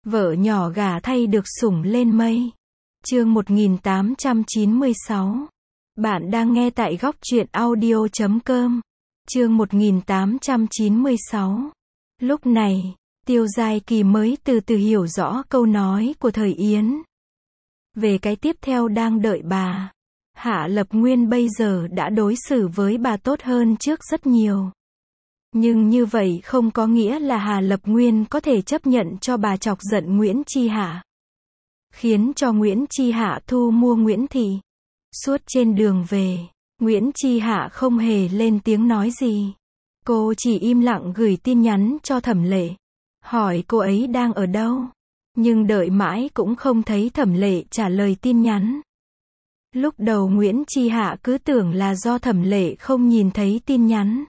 Vợ nhỏ gả thay được sủng lên mây. Chương 1896. Bạn đang nghe tại góc truyện audio.com. Chương 1896. Lúc này, Tiêu Giai Kỳ mới từ từ hiểu rõ câu nói của Thời Yến. Về cái tiếp theo đang đợi bà. Hạ Lập Nguyên bây giờ đã đối xử với bà tốt hơn trước rất nhiều. Nhưng như vậy không có nghĩa là Hà Lập Nguyên có thể chấp nhận cho bà chọc giận Nguyễn Chi Hạ. Khiến cho Nguyễn Chi Hạ thu mua Nguyễn Thị. Suốt trên đường về, Nguyễn Chi Hạ không hề lên tiếng nói gì. Cô chỉ im lặng gửi tin nhắn cho Thẩm Lệ. Hỏi cô ấy đang ở đâu. Nhưng đợi mãi cũng không thấy Thẩm Lệ trả lời tin nhắn. Lúc đầu Nguyễn Chi Hạ cứ tưởng là do Thẩm Lệ không nhìn thấy tin nhắn.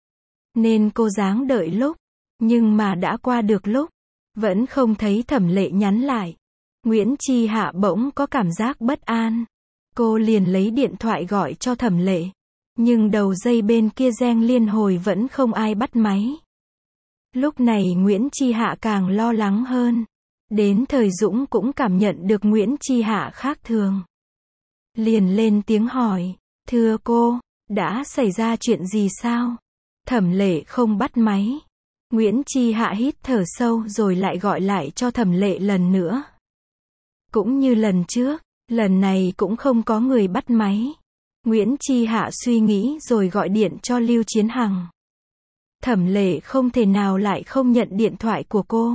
Nên cô ráng đợi lúc. Nhưng mà đã qua được lúc. Vẫn không thấy Thẩm Lệ nhắn lại. Nguyễn Chi Hạ bỗng có cảm giác bất an. Cô liền lấy điện thoại gọi cho Thẩm Lệ. Nhưng đầu dây bên kia reng liên hồi vẫn không ai bắt máy. Lúc này Nguyễn Chi Hạ càng lo lắng hơn. Đến Thời Dũng cũng cảm nhận được Nguyễn Chi Hạ khác thường. Liền lên tiếng hỏi. Thưa cô, đã xảy ra chuyện gì sao? Thẩm Lệ không bắt máy. Nguyễn Chi Hạ hít thở sâu rồi lại gọi lại cho Thẩm Lệ lần nữa. Cũng như lần trước, lần này cũng không có người bắt máy. Nguyễn Chi Hạ suy nghĩ rồi gọi điện cho Lưu Chiến Hằng. Thẩm Lệ không thể nào lại không nhận điện thoại của cô.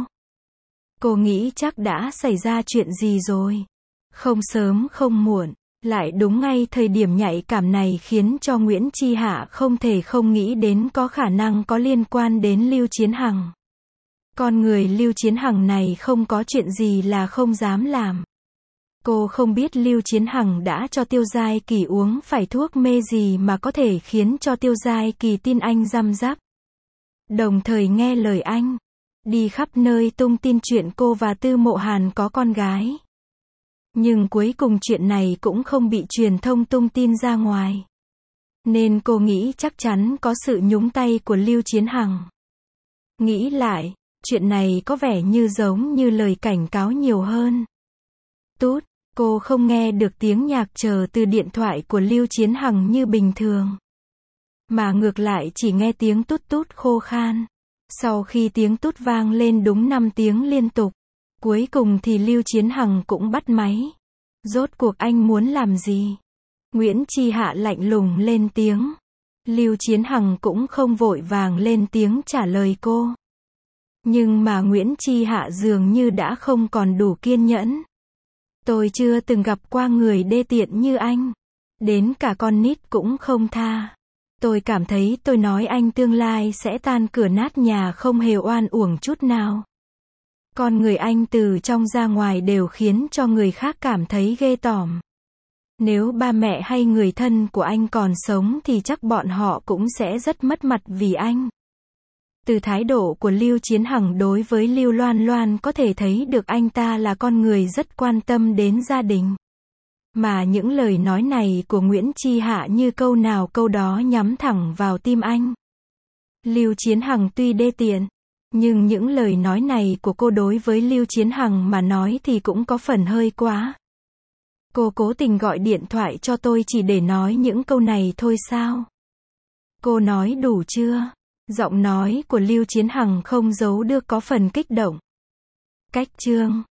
Cô nghĩ chắc đã xảy ra chuyện gì rồi. Không sớm không muộn, lại đúng ngay thời điểm nhạy cảm này khiến cho Nguyễn Chi Hạ không thể không nghĩ đến có khả năng có liên quan đến Lưu Chiến Hằng. Con người Lưu Chiến Hằng này không có chuyện gì là không dám làm. Cô không biết Lưu Chiến Hằng đã cho Tiêu Giai Kỳ uống phải thuốc mê gì mà có thể khiến cho Tiêu Giai Kỳ tin anh răm rắp. Đồng thời nghe lời anh. Đi khắp nơi tung tin chuyện cô và Tư Mộ Hàn có con gái. Nhưng cuối cùng chuyện này cũng không bị truyền thông tung tin ra ngoài. Nên cô nghĩ chắc chắn có sự nhúng tay của Lưu Chiến Hằng. Nghĩ lại, chuyện này có vẻ như giống như lời cảnh cáo nhiều hơn. Tút, cô không nghe được tiếng nhạc chờ từ điện thoại của Lưu Chiến Hằng như bình thường. Mà ngược lại chỉ nghe tiếng tút tút khô khan. Sau khi tiếng tút vang lên đúng 5 tiếng liên tục. Cuối cùng thì Lưu Chiến Hằng cũng bắt máy. Rốt cuộc anh muốn làm gì? Nguyễn Chi Hạ lạnh lùng lên tiếng. Lưu Chiến Hằng cũng không vội vàng lên tiếng trả lời cô. Nhưng mà Nguyễn Chi Hạ dường như đã không còn đủ kiên nhẫn. Tôi chưa từng gặp qua người đê tiện như anh. Đến cả con nít cũng không tha. Tôi cảm thấy tôi nói anh tương lai sẽ tan cửa nát nhà không hề oan uổng chút nào. Con người anh từ trong ra ngoài đều khiến cho người khác cảm thấy ghê tởm. Nếu ba mẹ hay người thân của anh còn sống thì chắc bọn họ cũng sẽ rất mất mặt vì anh. Từ thái độ của Lưu Chiến Hằng đối với Lưu Loan Loan có thể thấy được anh ta là con người rất quan tâm đến gia đình. Mà những lời nói này của Nguyễn Chi Hạ như câu nào câu đó nhắm thẳng vào tim anh. Lưu Chiến Hằng tuy đê tiện, nhưng những lời nói này của cô đối với Lưu Chiến Hằng mà nói thì cũng có phần hơi quá. Cô cố tình gọi điện thoại cho tôi chỉ để nói những câu này thôi sao? Cô nói đủ chưa? Giọng nói của Lưu Chiến Hằng không giấu được có phần kích động. Cách chương